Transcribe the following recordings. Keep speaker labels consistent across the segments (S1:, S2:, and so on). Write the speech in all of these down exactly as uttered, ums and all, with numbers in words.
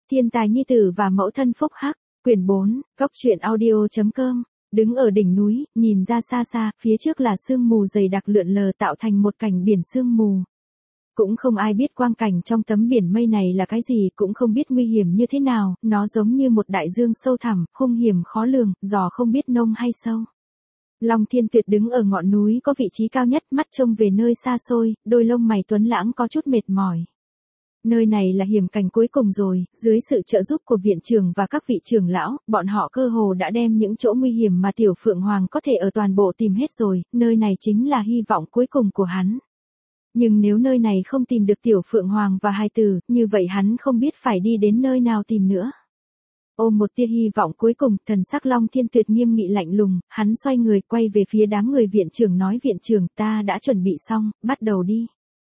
S1: Thiên tài nhi tử và mẫu thân phúc hắc, quyển bốn, góc truyện audio chấm com. Đứng ở đỉnh núi, nhìn ra xa xa, phía trước là sương mù dày đặc lượn lờ tạo thành một cảnh biển sương mù. Cũng không ai biết quang cảnh trong tấm biển mây này là cái gì, cũng không biết nguy hiểm như thế nào, nó giống như một đại dương sâu thẳm, hung hiểm khó lường, gió không biết nông hay sâu. Long Thiên Tuyệt đứng ở ngọn núi có vị trí cao nhất, mắt trông về nơi xa xôi, đôi lông mày tuấn lãng có chút mệt mỏi. Nơi này là hiểm cảnh cuối cùng rồi, dưới sự trợ giúp của viện trưởng và các vị trưởng lão, bọn họ cơ hồ đã đem những chỗ nguy hiểm mà Tiểu Phượng Hoàng có thể ở toàn bộ tìm hết rồi, nơi này chính là hy vọng cuối cùng của hắn. Nhưng nếu nơi này không tìm được Tiểu Phượng Hoàng và hài tử, như vậy hắn không biết phải đi đến nơi nào tìm nữa. Ôm một tia hy vọng cuối cùng, thần sắc Long Thiên Tuyệt nghiêm nghị lạnh lùng, hắn xoay người quay về phía đám người viện trưởng nói viện trưởng ta đã chuẩn bị xong, bắt đầu đi.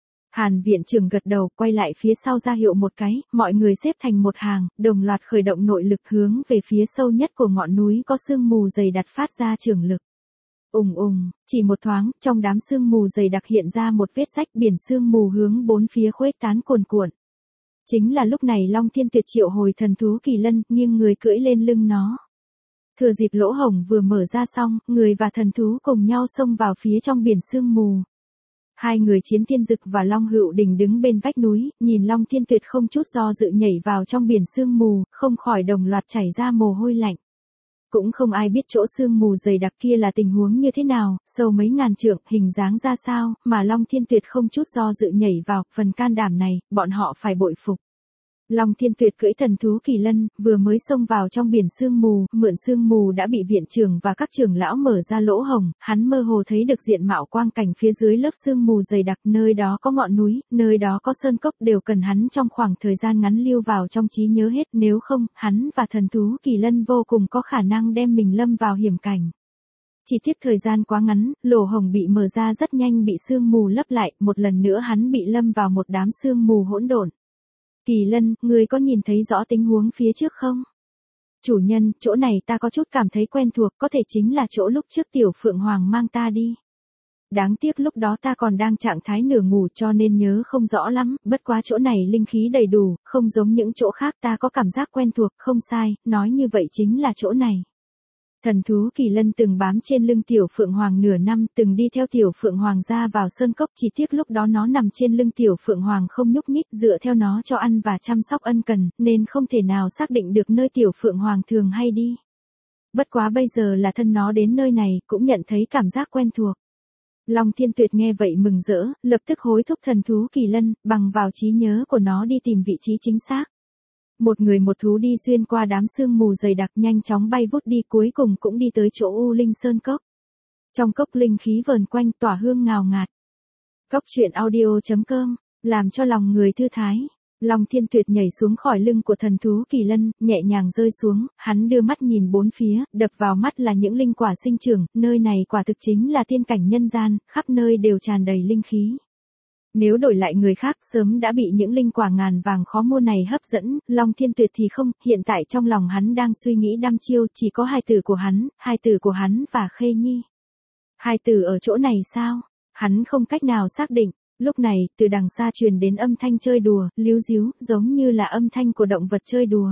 S1: Hàn viện trưởng gật đầu, quay lại phía sau ra hiệu một cái, mọi người xếp thành một hàng, đồng loạt khởi động nội lực hướng về phía sâu nhất của ngọn núi có sương mù dày đặc phát ra trường lực. Ùng ùng, chỉ một thoáng, trong đám sương mù dày đặc hiện ra một vết rách, biển sương mù hướng bốn phía khuếch tán cuồn cuộn. Chính là lúc này Long Thiên Tuyệt triệu hồi thần thú Kỳ Lân, nghiêng người cưỡi lên lưng nó. Thừa dịp lỗ hổng vừa mở ra xong, người và thần thú cùng nhau xông vào phía trong biển sương mù. Hai người Chiến Thiên Dực và Long Hựu Đình đứng bên vách núi, nhìn Long Thiên Tuyệt không chút do dự nhảy vào trong biển sương mù, không khỏi đồng loạt chảy ra mồ hôi lạnh. Cũng không ai biết chỗ sương mù dày đặc kia là tình huống như thế nào, sâu mấy ngàn trượng, hình dáng ra sao, mà Long Thiên Tuyệt không chút do dự nhảy vào, phần can đảm này, bọn họ phải bội phục. Long Thiên Tuyệt cưỡi thần thú Kỳ Lân, vừa mới xông vào trong biển sương mù, mượn sương mù đã bị viện trưởng và các trưởng lão mở ra lỗ hổng, hắn mơ hồ thấy được diện mạo quang cảnh phía dưới lớp sương mù dày đặc, nơi đó có ngọn núi, nơi đó có sơn cốc, đều cần hắn trong khoảng thời gian ngắn lưu vào trong trí nhớ hết, nếu không, hắn và thần thú Kỳ Lân vô cùng có khả năng đem mình lâm vào hiểm cảnh. Chỉ tiếc thời gian quá ngắn, lỗ hổng bị mở ra rất nhanh bị sương mù lấp lại, một lần nữa hắn bị lâm vào một đám sương mù hỗn độn. Kỳ Lân, ngươi có nhìn thấy rõ tình huống phía trước không? Chủ nhân, chỗ này ta có chút cảm thấy quen thuộc, có thể chính là chỗ lúc trước Tiểu Phượng Hoàng mang ta đi. Đáng tiếc lúc đó ta còn đang trạng thái nửa ngủ cho nên nhớ không rõ lắm, bất quá chỗ này linh khí đầy đủ, không giống những chỗ khác, ta có cảm giác quen thuộc, không sai, nói như vậy chính là chỗ này. Thần thú Kỳ Lân từng bám trên lưng Tiểu Phượng Hoàng nửa năm, từng đi theo Tiểu Phượng Hoàng ra vào sơn cốc, chỉ tiếc lúc đó nó nằm trên lưng Tiểu Phượng Hoàng không nhúc nhích, dựa theo nó cho ăn và chăm sóc ân cần, nên không thể nào xác định được nơi Tiểu Phượng Hoàng thường hay đi. Bất quá bây giờ là thân nó đến nơi này, cũng nhận thấy cảm giác quen thuộc. Long Thiên Tuyệt nghe vậy mừng rỡ, lập tức hối thúc thần thú Kỳ Lân, bằng vào trí nhớ của nó đi tìm vị trí chính xác. Một người một thú đi xuyên qua đám sương mù dày đặc, nhanh chóng bay vút đi, cuối cùng cũng đi tới chỗ U Linh Sơn Cốc. Trong cốc linh khí vờn quanh, tỏa hương ngào ngạt. Góc truyện audio chấm com, làm cho lòng người thư thái. Long Thiên Tuyệt nhảy xuống khỏi lưng của thần thú Kỳ Lân, nhẹ nhàng rơi xuống, hắn đưa mắt nhìn bốn phía, đập vào mắt là những linh quả sinh trưởng, nơi này quả thực chính là tiên cảnh nhân gian, khắp nơi đều tràn đầy linh khí. Nếu đổi lại người khác sớm đã bị những linh quả ngàn vàng khó mua này hấp dẫn, Long Thiên Tuyệt thì không, hiện tại trong lòng hắn đang suy nghĩ đăm chiêu, chỉ có hai tử của hắn, hai tử của hắn và Khê Nhi. Hai tử ở chỗ này sao? Hắn không cách nào xác định, lúc này, từ đằng xa truyền đến âm thanh chơi đùa, líu díu, giống như là âm thanh của động vật chơi đùa.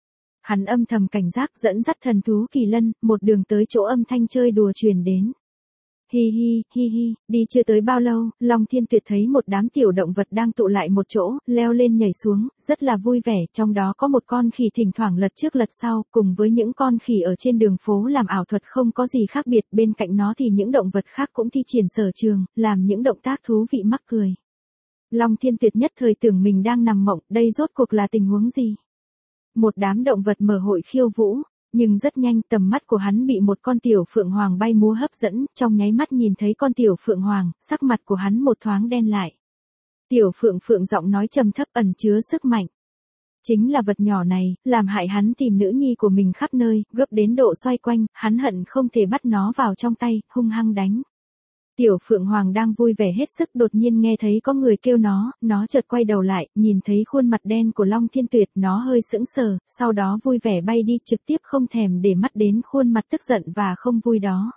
S1: Hắn âm thầm cảnh giác dẫn dắt thần thú Kỳ Lân, một đường tới chỗ âm thanh chơi đùa truyền đến. Hi hi, hi hi, đi chưa tới bao lâu, Long Thiên Tuyệt thấy một đám tiểu động vật đang tụ lại một chỗ, leo lên nhảy xuống, rất là vui vẻ, trong đó có một con khỉ thỉnh thoảng lật trước lật sau, cùng với những con khỉ ở trên đường phố làm ảo thuật không có gì khác biệt, bên cạnh nó thì những động vật khác cũng thi triển sở trường, làm những động tác thú vị mắc cười. Long Thiên Tuyệt nhất thời tưởng mình đang nằm mộng, đây rốt cuộc là tình huống gì? Một đám động vật mở hội khiêu vũ. Nhưng rất nhanh tầm mắt của hắn bị một con Tiểu Phượng Hoàng bay múa hấp dẫn, trong nháy mắt nhìn thấy con Tiểu Phượng Hoàng, sắc mặt của hắn một thoáng đen lại. Tiểu Phượng Phượng giọng nói trầm thấp ẩn chứa sức mạnh. Chính là vật nhỏ này, làm hại hắn tìm nữ nhi của mình khắp nơi, gấp đến độ xoay quanh, hắn hận không thể bắt nó vào trong tay, hung hăng đánh. Tiểu Phượng Hoàng đang vui vẻ hết sức, đột nhiên nghe thấy có người kêu nó, nó chợt quay đầu lại, nhìn thấy khuôn mặt đen của Long Thiên Tuyệt, nó hơi sững sờ, sau đó vui vẻ bay đi, trực tiếp không thèm để mắt đến khuôn mặt tức giận và không vui đó.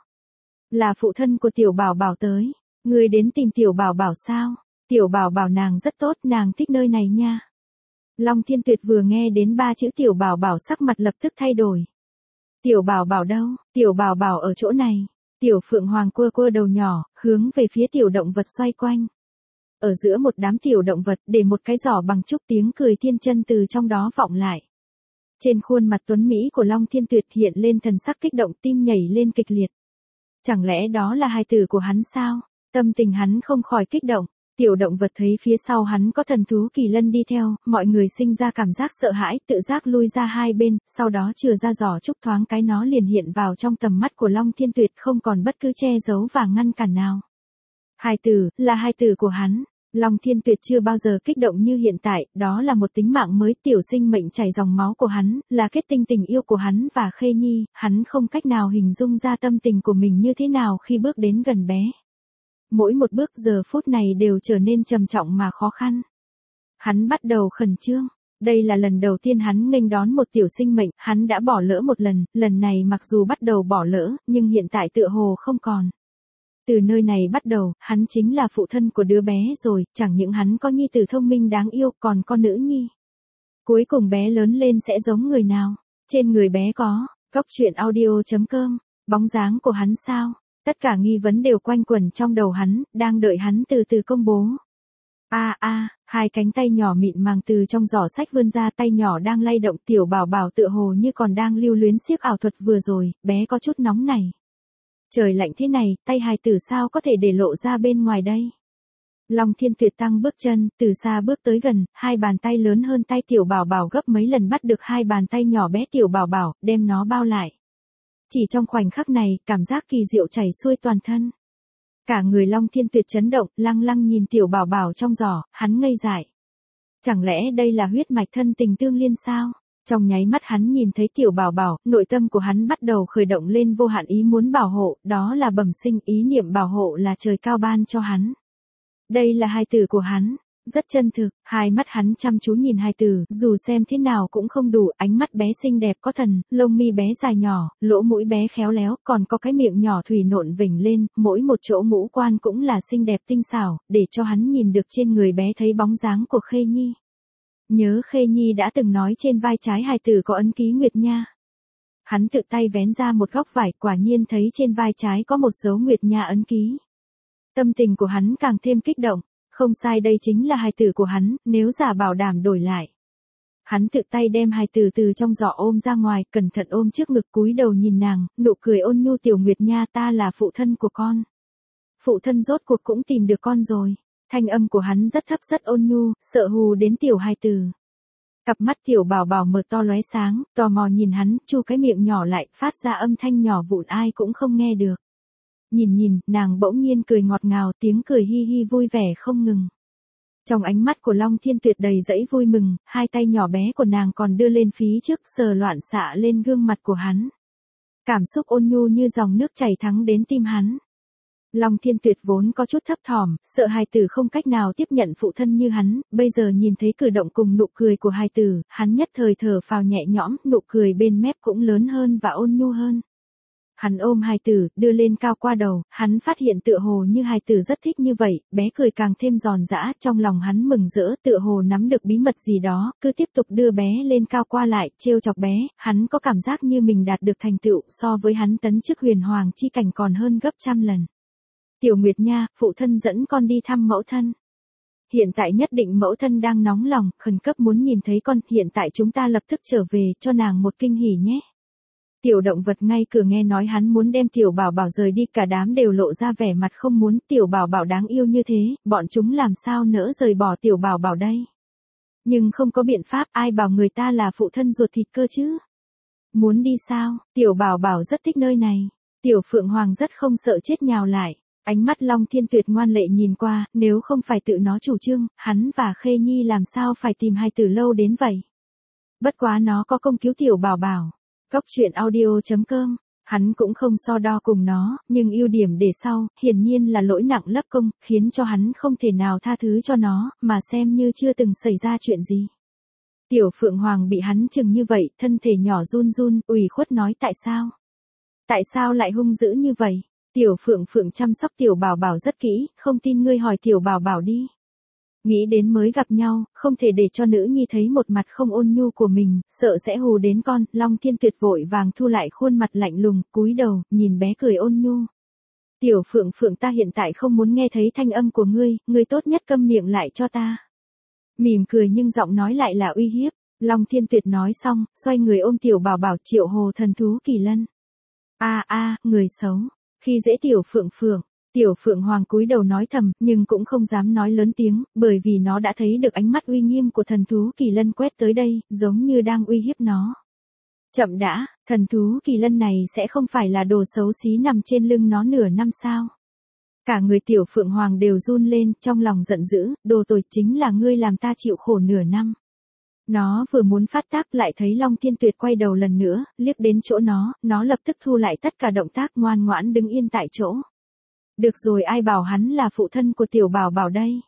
S1: Là phụ thân của Tiểu Bảo Bảo tới, người đến tìm Tiểu Bảo Bảo sao? Tiểu Bảo Bảo nàng rất tốt, nàng thích nơi này nha. Long Thiên Tuyệt vừa nghe đến ba chữ tiểu bảo bảo sắc mặt lập tức thay đổi. Tiểu bảo bảo đâu, tiểu bảo bảo ở chỗ này. Tiểu Phượng Hoàng cua cua đầu nhỏ, hướng về phía tiểu động vật xoay quanh. Ở giữa một đám tiểu động vật để một cái giỏ bằng trúc, tiếng cười thiên chân từ trong đó vọng lại. Trên khuôn mặt tuấn Mỹ của Long Thiên Tuyệt hiện lên thần sắc kích động, tim nhảy lên kịch liệt. Chẳng lẽ đó là hài tử của hắn sao? Tâm tình hắn không khỏi kích động. Tiểu động vật thấy phía sau hắn có thần thú kỳ lân đi theo, mọi người sinh ra cảm giác sợ hãi, tự giác lui ra hai bên, sau đó chừa ra giỏ trúc, thoáng cái nó liền hiện vào trong tầm mắt của Long Thiên Tuyệt, không còn bất cứ che giấu và ngăn cản nào. Hài tử, là hài tử của hắn. Long Thiên Tuyệt chưa bao giờ kích động như hiện tại, đó là một tính mạng mới, tiểu sinh mệnh chảy dòng máu của hắn, là kết tinh tình yêu của hắn và Khê Nhi, hắn không cách nào hình dung ra tâm tình của mình như thế nào khi bước đến gần bé. Mỗi một bước giờ phút này đều trở nên trầm trọng mà khó khăn. Hắn bắt đầu khẩn trương. Đây là lần đầu tiên hắn nghênh đón một tiểu sinh mệnh, hắn đã bỏ lỡ một lần, lần này mặc dù bắt đầu bỏ lỡ, nhưng hiện tại tựa hồ không còn. Từ nơi này bắt đầu, hắn chính là phụ thân của đứa bé rồi, chẳng những hắn có nhi tử thông minh đáng yêu, còn có nữ nhi. Cuối cùng bé lớn lên sẽ giống người nào? Trên người bé có, Cốc Truyện Audio chấm com, bóng dáng của hắn sao? Tất cả nghi vấn đều quanh quẩn trong đầu hắn, đang đợi hắn từ từ công bố. A a, hai cánh tay nhỏ mịn màng từ trong giỏ sách vươn ra, tay nhỏ đang lay động, tiểu bảo bảo tựa hồ như còn đang lưu luyến xiếc ảo thuật vừa rồi, bé có chút nóng này. Trời lạnh thế này, tay hài tử sao có thể để lộ ra bên ngoài đây? Long Thiên Tuyệt tăng bước chân, từ xa bước tới gần, hai bàn tay lớn hơn tay tiểu bảo bảo gấp mấy lần bắt được hai bàn tay nhỏ bé tiểu bảo bảo, đem nó bao lại. Chỉ trong khoảnh khắc này, cảm giác kỳ diệu chảy xuôi toàn thân. Cả người Long Thiên Tuyệt chấn động, lăng lăng nhìn tiểu bảo bảo trong giỏ, hắn ngây dại. Chẳng lẽ đây là huyết mạch thân tình tương liên sao? Trong nháy mắt hắn nhìn thấy tiểu bảo bảo, nội tâm của hắn bắt đầu khởi động lên vô hạn ý muốn bảo hộ, đó là bẩm sinh, ý niệm bảo hộ là trời cao ban cho hắn. Đây là hài tử của hắn, rất chân thực, hai mắt hắn chăm chú nhìn hài tử, dù xem thế nào cũng không đủ, ánh mắt bé xinh đẹp có thần, lông mi bé dài nhỏ, lỗ mũi bé khéo léo, còn có cái miệng nhỏ thủy nộn vểnh lên, mỗi một chỗ ngũ quan cũng là xinh đẹp tinh xảo, để cho hắn nhìn được trên người bé thấy bóng dáng của Khê Nhi. Nhớ Khê Nhi đã từng nói trên vai trái hài tử có ấn ký Nguyệt Nha. Hắn tự tay vén ra một góc vải, quả nhiên thấy trên vai trái có một dấu Nguyệt Nha ấn ký. Tâm tình của hắn càng thêm kích động, không sai, đây chính là hài tử của hắn, nếu giả bảo đảm đổi lại. Hắn tự tay đem hài tử từ trong giỏ ôm ra ngoài, cẩn thận ôm trước ngực, cúi đầu nhìn nàng, nụ cười ôn nhu, tiểu Nguyệt Nha, ta là phụ thân của con. Phụ thân rốt cuộc cũng tìm được con rồi. Thanh âm của hắn rất thấp rất ôn nhu, sợ hù đến tiểu hài tử. Cặp mắt tiểu bảo bảo mở to lóe sáng, tò mò nhìn hắn, chu cái miệng nhỏ lại, phát ra âm thanh nhỏ vụn ai cũng không nghe được. Nhìn nhìn, nàng bỗng nhiên cười ngọt ngào, tiếng cười hi hi vui vẻ không ngừng. Trong ánh mắt của Long Thiên Tuyệt đầy dẫy vui mừng, hai tay nhỏ bé của nàng còn đưa lên phía trước, sờ loạn xạ lên gương mặt của hắn. Cảm xúc ôn nhu như dòng nước chảy thắng đến tim hắn. Long Thiên Tuyệt vốn có chút thấp thỏm, sợ hài tử không cách nào tiếp nhận phụ thân như hắn, bây giờ nhìn thấy cử động cùng nụ cười của hài tử, hắn nhất thời thở phào nhẹ nhõm, nụ cười bên mép cũng lớn hơn và ôn nhu hơn. Hắn ôm hài tử, đưa lên cao qua đầu, hắn phát hiện tựa hồ như hài tử rất thích như vậy, bé cười càng thêm giòn giã, trong lòng hắn mừng rỡ, tựa hồ nắm được bí mật gì đó, cứ tiếp tục đưa bé lên cao qua lại, trêu chọc bé, hắn có cảm giác như mình đạt được thành tựu, so với hắn tấn chức huyền hoàng chi cảnh còn hơn gấp trăm lần. Tiểu Nguyệt Nha, phụ thân dẫn con đi thăm mẫu thân. Hiện tại nhất định mẫu thân đang nóng lòng, khẩn cấp muốn nhìn thấy con, hiện tại chúng ta lập tức trở về, cho nàng một kinh hỉ nhé. Tiểu động vật ngay cửa nghe nói hắn muốn đem tiểu bảo bảo rời đi, cả đám đều lộ ra vẻ mặt không muốn, tiểu bảo bảo đáng yêu như thế, bọn chúng làm sao nỡ rời bỏ tiểu bảo bảo đây. Nhưng không có biện pháp, ai bảo người ta là phụ thân ruột thịt cơ chứ. Muốn đi sao, tiểu bảo bảo rất thích nơi này. Tiểu Phượng Hoàng rất không sợ chết nhào lại. Ánh mắt Long Thiên Tuyệt ngoan lệ nhìn qua, nếu không phải tự nó chủ trương, hắn và Khê Nhi làm sao phải tìm hài tử lâu đến vậy. Bất quá nó có công cứu tiểu bảo bảo. Cốc Truyện Audio chấm com, hắn cũng không so đo cùng nó, nhưng ưu điểm để sau, hiển nhiên là lỗi nặng lấp công, khiến cho hắn không thể nào tha thứ cho nó, mà xem như chưa từng xảy ra chuyện gì. Tiểu Phượng Hoàng bị hắn chừng như vậy, thân thể nhỏ run run, ủy khuất nói tại sao? Tại sao lại hung dữ như vậy? Tiểu Phượng Phượng chăm sóc tiểu bảo bảo rất kỹ, không tin ngươi hỏi tiểu bảo bảo đi. Nghĩ đến mới gặp nhau, không thể để cho nữ nhi thấy một mặt không ôn nhu của mình, sợ sẽ hù đến con, Long Thiên Tuyệt vội vàng thu lại khuôn mặt lạnh lùng, cúi đầu, nhìn bé cười ôn nhu. Tiểu Phượng Phượng, ta hiện tại không muốn nghe thấy thanh âm của ngươi, ngươi tốt nhất câm miệng lại cho ta. Mỉm cười nhưng giọng nói lại là uy hiếp. Long Thiên Tuyệt nói xong, xoay người ôm Tiểu Bảo Bảo triệu hồ thần thú Kỳ Lân. A a, người xấu, khi dễ Tiểu Phượng Phượng. Tiểu Phượng Hoàng cúi đầu nói thầm, nhưng cũng không dám nói lớn tiếng, bởi vì nó đã thấy được ánh mắt uy nghiêm của thần thú Kỳ Lân quét tới đây, giống như đang uy hiếp nó. Chậm đã, thần thú Kỳ Lân này sẽ không phải là đồ xấu xí nằm trên lưng nó nửa năm sao? Cả người Tiểu Phượng Hoàng đều run lên, trong lòng giận dữ, đồ tồi, chính là ngươi làm ta chịu khổ nửa năm. Nó vừa muốn phát tác lại thấy Long Thiên Tuyệt quay đầu lần nữa, liếc đến chỗ nó, nó lập tức thu lại tất cả động tác, ngoan ngoãn đứng yên tại chỗ. Được rồi, ai bảo hắn là phụ thân của Tiểu Bảo Bảo đây?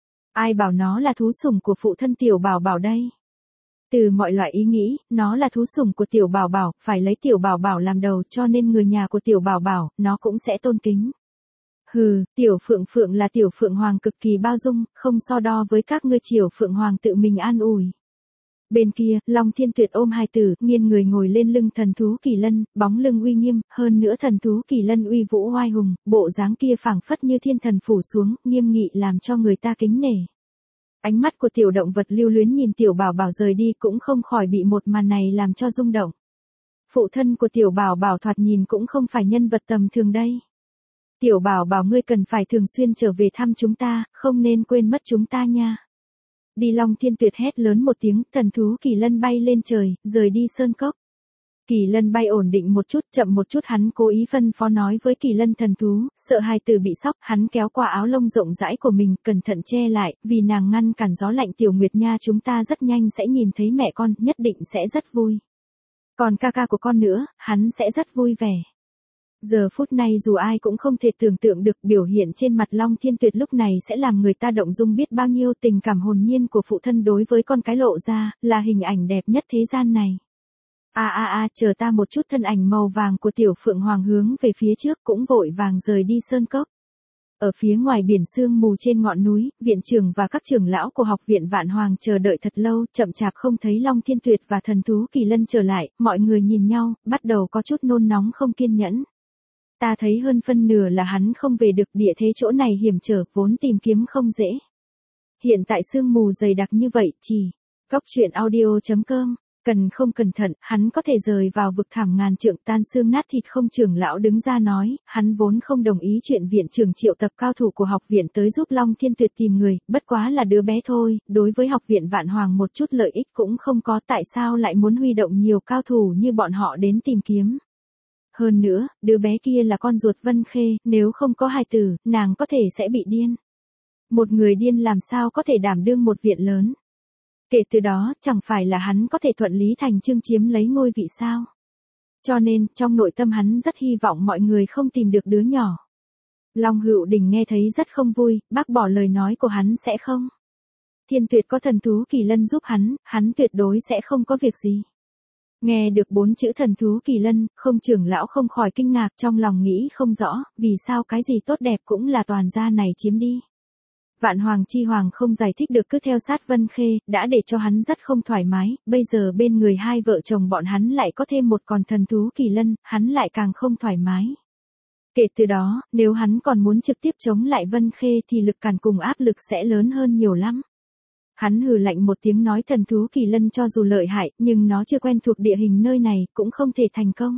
S1: Ai bảo nó là thú sủng của phụ thân Tiểu Bảo Bảo đây? Từ mọi loại ý nghĩ, nó là thú sủng của Tiểu Bảo Bảo, phải lấy Tiểu Bảo Bảo làm đầu, cho nên người nhà của Tiểu Bảo Bảo, nó cũng sẽ tôn kính. Hừ, Tiểu Phượng Phượng là Tiểu Phượng Hoàng cực kỳ bao dung, không so đo với các ngươi. Tiểu Phượng Hoàng tự mình an ủi. Bên kia, Long Thiên Tuyệt ôm hài tử, nghiêng người ngồi lên lưng thần thú Kỳ Lân, bóng lưng uy nghiêm, hơn nữa thần thú Kỳ Lân uy vũ oai hùng, bộ dáng kia phảng phất như thiên thần phủ xuống, nghiêm nghị làm cho người ta kính nể. Ánh mắt của tiểu động vật lưu luyến nhìn Tiểu Bảo Bảo rời đi cũng không khỏi bị một màn này làm cho rung động. Phụ thân của Tiểu Bảo Bảo thoạt nhìn cũng không phải nhân vật tầm thường đây. Tiểu Bảo Bảo, ngươi cần phải thường xuyên trở về thăm chúng ta, không nên quên mất chúng ta nha. Đi. Long Thiên Tuyệt hét lớn một tiếng, thần thú Kỳ Lân bay lên trời, rời đi sơn cốc. Kỳ Lân bay ổn định một chút, chậm một chút, hắn cố ý phân phó nói với Kỳ Lân thần thú, sợ hài tử bị sốc, hắn kéo qua áo lông rộng rãi của mình, cẩn thận che lại, vì nàng ngăn cản gió lạnh. Tiểu Nguyệt nha, chúng ta rất nhanh sẽ nhìn thấy mẹ con, nhất định sẽ rất vui. Còn ca ca của con nữa, hắn sẽ rất vui vẻ. Giờ phút này dù ai cũng không thể tưởng tượng được biểu hiện trên mặt Long Thiên Tuyệt lúc này sẽ làm người ta động dung biết bao nhiêu. Tình cảm hồn nhiên của phụ thân đối với con cái lộ ra, là hình ảnh đẹp nhất thế gian này. A a a, chờ ta một chút. Thân ảnh màu vàng của Tiểu Phượng Hoàng hướng về phía trước cũng vội vàng rời đi sơn cốc. Ở phía ngoài biển sương mù trên ngọn núi, viện trưởng và các trưởng lão của học viện Vạn Hoàng chờ đợi thật lâu, chậm chạp không thấy Long Thiên Tuyệt và thần thú Kỳ Lân trở lại, mọi người nhìn nhau, bắt đầu có chút nôn nóng không kiên nhẫn. Ta thấy hơn phân nửa là hắn không về được, địa thế chỗ này hiểm trở, vốn tìm kiếm không dễ. Hiện tại sương mù dày đặc như vậy, chỉ Cốc Truyện Audio chấm com, cần không cẩn thận, hắn có thể rời vào vực thẳm ngàn trượng, tan xương nát thịt không. Trưởng lão đứng ra nói, hắn vốn không đồng ý chuyện viện trưởng triệu tập cao thủ của học viện tới giúp Long Thiên Tuyệt tìm người, bất quá là đứa bé thôi, đối với học viện Vạn Hoàng một chút lợi ích cũng không có, tại sao lại muốn huy động nhiều cao thủ như bọn họ đến tìm kiếm. Hơn nữa, đứa bé kia là con ruột Vân Khê, nếu không có hài tử, nàng có thể sẽ bị điên. Một người điên làm sao có thể đảm đương một viện lớn. Kể từ đó, chẳng phải là hắn có thể thuận lý thành chương chiếm lấy ngôi vị sao. Cho nên, trong nội tâm hắn rất hy vọng mọi người không tìm được đứa nhỏ. Long Hữu Đình nghe thấy rất không vui, bác bỏ lời nói của hắn sẽ không. Thiên Tuyệt có thần thú Kỳ Lân giúp hắn, hắn tuyệt đối sẽ không có việc gì. Nghe được bốn chữ thần thú Kỳ Lân, không trưởng lão không khỏi kinh ngạc, trong lòng nghĩ không rõ, vì sao cái gì tốt đẹp cũng là toàn gia này chiếm đi. Vạn Hoàng Chi Hoàng không giải thích được cứ theo sát Vân Khê, đã để cho hắn rất không thoải mái, bây giờ bên người hai vợ chồng bọn hắn lại có thêm một con thần thú Kỳ Lân, hắn lại càng không thoải mái. Kể từ đó, nếu hắn còn muốn trực tiếp chống lại Vân Khê thì lực cản cùng áp lực sẽ lớn hơn nhiều lắm. Hắn hừ lạnh một tiếng nói, thần thú Kỳ Lân cho dù lợi hại, nhưng nó chưa quen thuộc địa hình nơi này, cũng không thể thành công.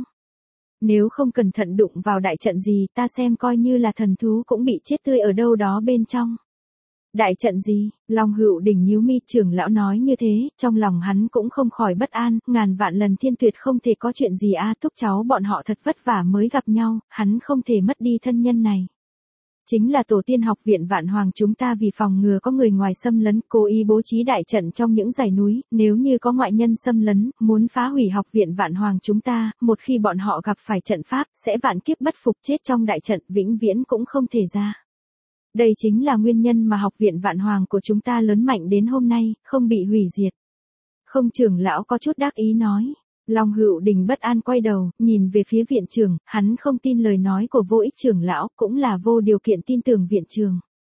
S1: Nếu không cẩn thận đụng vào đại trận gì, ta xem coi như là thần thú cũng bị chết tươi ở đâu đó bên trong. Đại trận gì? Long Hữu Đình nhíu mi, trưởng lão nói như thế, trong lòng hắn cũng không khỏi bất an, ngàn vạn lần Thiên Tuyệt không thể có chuyện gì a, thúc cháu bọn họ thật vất vả mới gặp nhau, hắn không thể mất đi thân nhân này. Chính là tổ tiên học viện Vạn Hoàng chúng ta vì phòng ngừa có người ngoài xâm lấn, cố ý bố trí đại trận trong những dãy núi, nếu như có ngoại nhân xâm lấn, muốn phá hủy học viện Vạn Hoàng chúng ta, một khi bọn họ gặp phải trận pháp, sẽ vạn kiếp bất phục, chết trong đại trận, vĩnh viễn cũng không thể ra. Đây chính là nguyên nhân mà học viện Vạn Hoàng của chúng ta lớn mạnh đến hôm nay, không bị hủy diệt. Không, trưởng lão có chút đắc ý nói. Long Hữu Đình bất an quay đầu, nhìn về phía viện trưởng, hắn không tin lời nói của vô ích trưởng lão, cũng là vô điều kiện tin tưởng viện trưởng.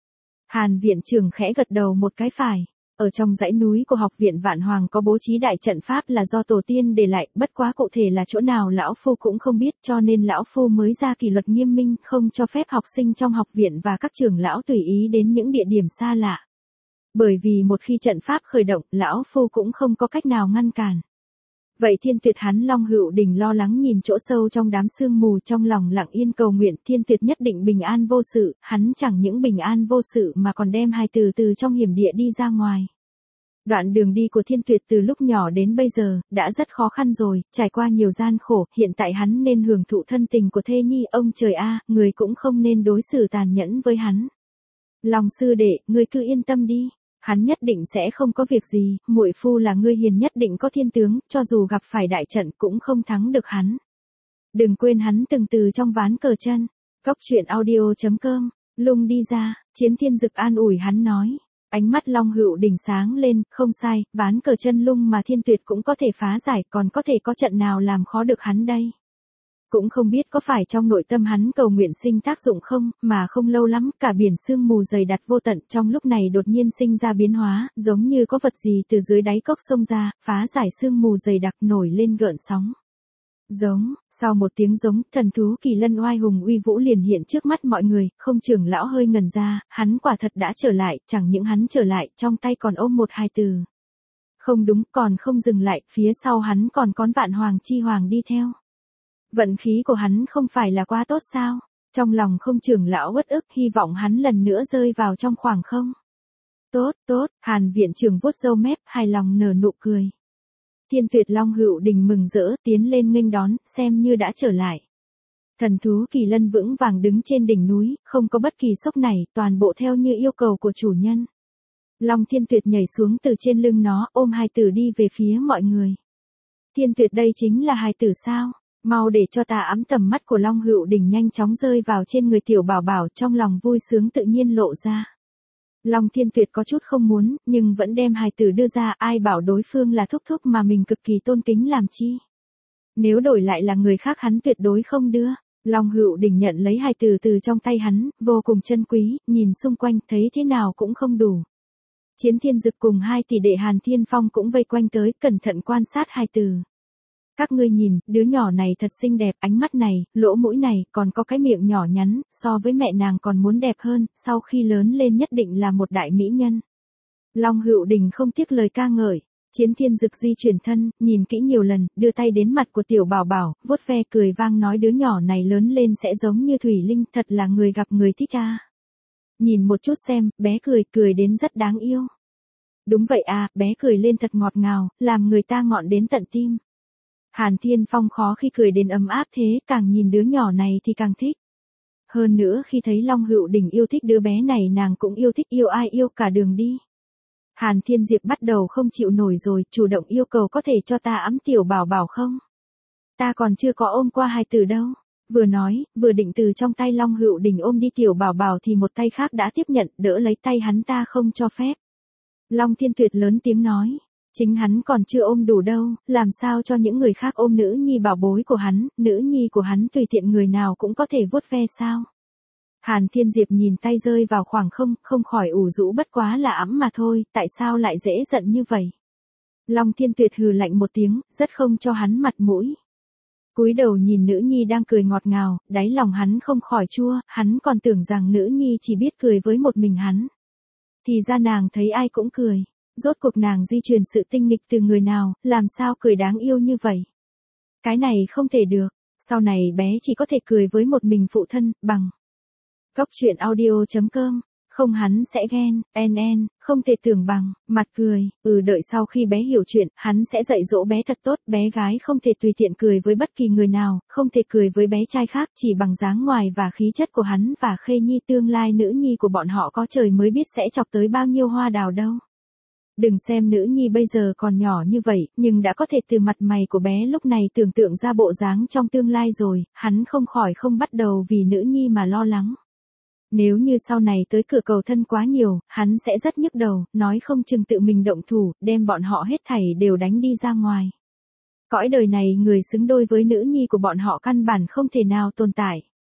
S1: Hàn viện trưởng khẽ gật đầu một cái phải. Ở trong dãy núi của học viện Vạn Hoàng có bố trí đại trận pháp là do tổ tiên để lại, bất quá cụ thể là chỗ nào lão phu cũng không biết, cho nên lão phu mới ra kỷ luật nghiêm minh, không cho phép học sinh trong học viện và các trưởng lão tùy ý đến những địa điểm xa lạ. Bởi vì một khi trận pháp khởi động, lão phu cũng không có cách nào ngăn cản. Vậy Thiên Tuyệt hắn Long Hữu Đình lo lắng nhìn chỗ sâu trong đám sương mù, trong lòng lặng yên cầu nguyện Thiên Tuyệt nhất định bình an vô sự, hắn chẳng những bình an vô sự mà còn đem hài từ từ trong hiểm địa đi ra ngoài. Đoạn đường đi của Thiên Tuyệt từ lúc nhỏ đến bây giờ, đã rất khó khăn rồi, trải qua nhiều gian khổ, hiện tại hắn nên hưởng thụ thân tình của thê nhi, ông trời a, người cũng không nên đối xử tàn nhẫn với hắn. Long sư đệ, ngươi cứ yên tâm đi. Hắn nhất định sẽ không có việc gì, muội phu là ngươi hiền nhất định có thiên tướng, cho dù gặp phải đại trận cũng không thắng được hắn. Đừng quên hắn từng từ trong ván cờ chân. Cốc truyện audio chấm com, lung đi ra, Chiến Thiên Dực an ủi hắn nói. Ánh mắt Long Hữu Đình sáng lên, không sai, ván cờ chân lung mà Thiên Tuyệt cũng có thể phá giải, còn có thể có trận nào làm khó được hắn đây. Cũng không biết có phải trong nội tâm hắn cầu nguyện sinh tác dụng không, mà không lâu lắm, cả biển sương mù dày đặc vô tận trong lúc này đột nhiên sinh ra biến hóa, giống như có vật gì từ dưới đáy cốc sông ra, phá giải sương mù dày đặc nổi lên gợn sóng. Giống, sau một tiếng giống, thần thú kỳ lân oai hùng uy vũ liền hiện trước mắt mọi người, không trưởng lão hơi ngần ra, hắn quả thật đã trở lại, chẳng những hắn trở lại, trong tay còn ôm một hài từ. Không đúng, còn không dừng lại, phía sau hắn còn có Vạn Hoàng chi hoàng đi theo. Vận khí của hắn không phải là quá tốt sao? Trong lòng không trưởng lão uất ức, hy vọng hắn lần nữa rơi vào trong khoảng không. Tốt, tốt, Hàn viện trưởng vuốt râu mép, hài lòng nở nụ cười. Thiên Tuyệt Long Hữu Đình mừng rỡ tiến lên nghênh đón, xem như đã trở lại. Thần thú kỳ lân vững vàng đứng trên đỉnh núi, không có bất kỳ sốc này, toàn bộ theo như yêu cầu của chủ nhân. Long Thiên Tuyệt nhảy xuống từ trên lưng nó, ôm hài tử đi về phía mọi người. Thiên Tuyệt đây chính là hài tử sao? Mau để cho ta ấm tầm mắt của Long Hữu Đình nhanh chóng rơi vào trên người tiểu bảo bảo, trong lòng vui sướng tự nhiên lộ ra. Long Thiên Tuyệt có chút không muốn, nhưng vẫn đem hài tử đưa ra, ai bảo đối phương là thúc thúc mà mình cực kỳ tôn kính làm chi. Nếu đổi lại là người khác hắn tuyệt đối không đưa. Long Hữu Đình nhận lấy hài tử từ trong tay hắn, vô cùng chân quý, nhìn xung quanh thấy thế nào cũng không đủ. Chiến Thiên Dực cùng hai tỷ đệ Hàn Thiên Phong cũng vây quanh tới, cẩn thận quan sát hài tử. Các ngươi nhìn, đứa nhỏ này thật xinh đẹp, ánh mắt này, lỗ mũi này, còn có cái miệng nhỏ nhắn, so với mẹ nàng còn muốn đẹp hơn, sau khi lớn lên nhất định là một đại mỹ nhân. Long Hữu Đình không tiếc lời ca ngợi. Chiến Thiên Dực di chuyển thân, nhìn kỹ nhiều lần, đưa tay đến mặt của tiểu bảo bảo, vuốt ve cười vang nói đứa nhỏ này lớn lên sẽ giống như Thủy Linh, thật là người gặp người thích a. Nhìn một chút xem, bé cười, cười đến rất đáng yêu. Đúng vậy à, bé cười lên thật ngọt ngào, làm người ta ngọn đến tận tim. Hàn Thiên Phong khó khi cười đến ấm áp thế, càng nhìn đứa nhỏ này thì càng thích. Hơn nữa khi thấy Long Hữu Đình yêu thích đứa bé này nàng cũng yêu thích, yêu ai yêu cả đường đi. Hàn Thiên Diệp bắt đầu không chịu nổi rồi, chủ động yêu cầu có thể cho ta ẵm tiểu bảo bảo không? Ta còn chưa có ôm qua hài tử đâu. Vừa nói, vừa định từ trong tay Long Hữu Đình ôm đi tiểu bảo bảo thì một tay khác đã tiếp nhận, đỡ lấy tay hắn, ta không cho phép. Long Thiên Tuyệt lớn tiếng nói. Chính hắn còn chưa ôm đủ đâu, làm sao cho những người khác ôm nữ nhi bảo bối của hắn, nữ nhi của hắn tùy tiện người nào cũng có thể vuốt ve sao? Hàn Thiên Diệp nhìn tay rơi vào khoảng không, không khỏi ủ rũ, bất quá là ẵm mà thôi, tại sao lại dễ giận như vậy? Long Thiên Tuyệt hừ lạnh một tiếng, rất không cho hắn mặt mũi. Cúi đầu nhìn nữ nhi đang cười ngọt ngào, đáy lòng hắn không khỏi chua, hắn còn tưởng rằng nữ nhi chỉ biết cười với một mình hắn. Thì ra nàng thấy ai cũng cười. Rốt cuộc nàng di truyền sự tinh nghịch từ người nào, làm sao cười đáng yêu như vậy? Cái này không thể được, sau này bé chỉ có thể cười với một mình phụ thân, bằng. Cốc truyện audio chấm com, không hắn sẽ ghen, en en, không thể tưởng bằng, mặt cười, ừ đợi sau khi bé hiểu chuyện, hắn sẽ dạy dỗ bé thật tốt, bé gái không thể tùy tiện cười với bất kỳ người nào, không thể cười với bé trai khác, chỉ bằng dáng ngoài và khí chất của hắn và Khê Nhi tương lai nữ nhi của bọn họ có trời mới biết sẽ chọc tới bao nhiêu hoa đào đâu. Đừng xem nữ nhi bây giờ còn nhỏ như vậy, nhưng đã có thể từ mặt mày của bé lúc này tưởng tượng ra bộ dáng trong tương lai rồi, hắn không khỏi không bắt đầu vì nữ nhi mà lo lắng. Nếu như sau này tới cửa cầu thân quá nhiều, hắn sẽ rất nhức đầu, nói không chừng tự mình động thủ, đem bọn họ hết thảy đều đánh đi ra ngoài. Cõi đời này người xứng đôi với nữ nhi của bọn họ căn bản không thể nào tồn tại.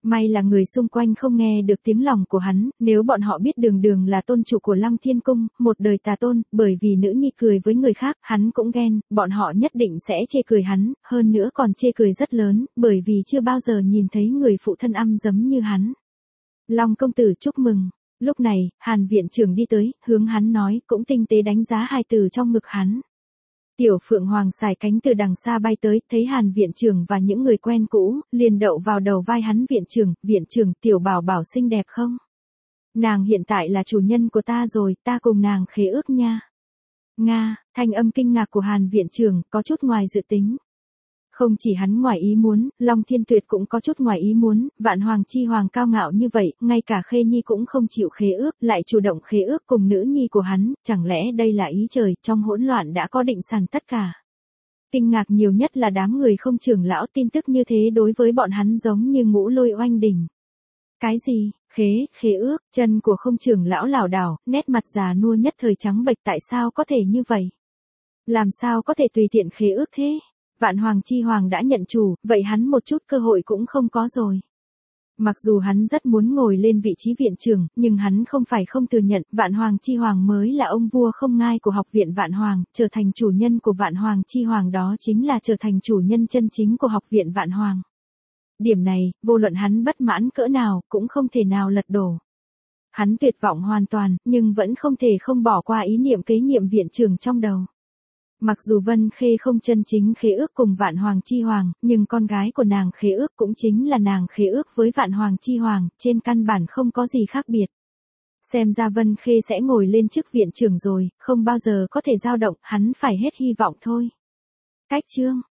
S1: May là người xung quanh không nghe được tiếng lòng của hắn, nếu bọn họ biết Đường Đường là tôn chủ của Lăng Thiên Cung, một đời tà tôn, bởi vì nữ nhi cười với người khác, hắn cũng ghen, bọn họ nhất định sẽ chê cười hắn, hơn nữa còn chê cười rất lớn, bởi vì chưa bao giờ nhìn thấy người phụ thân âm dấm như hắn. Long công tử chúc mừng. Lúc này, Hàn viện trưởng đi tới, hướng hắn nói, cũng tinh tế đánh giá hài tử trong ngực hắn. Tiểu Phượng Hoàng xài cánh từ đằng xa bay tới, thấy Hàn viện trưởng và những người quen cũ, liền đậu vào đầu vai hắn. Viện trưởng, viện trưởng, tiểu bảo bảo xinh đẹp không? Nàng hiện tại là chủ nhân của ta rồi, ta cùng nàng khế ước nha. Nga, thanh âm kinh ngạc của Hàn viện trưởng, có chút ngoài dự tính. Không chỉ hắn ngoài ý muốn, Long Thiên Tuyệt cũng có chút ngoài ý muốn, Vạn Hoàng chi hoàng cao ngạo như vậy, ngay cả Khê Nhi cũng không chịu khế ước, lại chủ động khế ước cùng nữ nhi của hắn, chẳng lẽ đây là ý trời, trong hỗn loạn đã có định sẵn tất cả. Kinh ngạc nhiều nhất là đám người không trưởng lão, tin tức như thế đối với bọn hắn giống như ngũ lôi oanh đỉnh. Cái gì, khế, khế ước, chân của không trưởng lão lảo đảo, nét mặt già nua nhất thời trắng bệch, tại sao có thể như vậy? Làm sao có thể tùy tiện khế ước thế? Vạn Hoàng chi hoàng đã nhận chủ, vậy hắn một chút cơ hội cũng không có rồi. Mặc dù hắn rất muốn ngồi lên vị trí viện trưởng, nhưng hắn không phải không thừa nhận, Vạn Hoàng chi hoàng mới là ông vua không ngai của học viện Vạn Hoàng, trở thành chủ nhân của Vạn Hoàng chi hoàng đó chính là trở thành chủ nhân chân chính của học viện Vạn Hoàng. Điểm này, vô luận hắn bất mãn cỡ nào, cũng không thể nào lật đổ. Hắn tuyệt vọng hoàn toàn, nhưng vẫn không thể không bỏ qua ý niệm kế nhiệm viện trưởng trong đầu. Mặc dù Vân Khê không chân chính khế ước cùng Vạn Hoàng chi hoàng, nhưng con gái của nàng khế ước cũng chính là nàng khế ước với Vạn Hoàng chi hoàng, trên căn bản không có gì khác biệt. Xem ra Vân Khê sẽ ngồi lên chức viện trưởng rồi, không bao giờ có thể dao động, hắn phải hết hy vọng thôi. Cách chương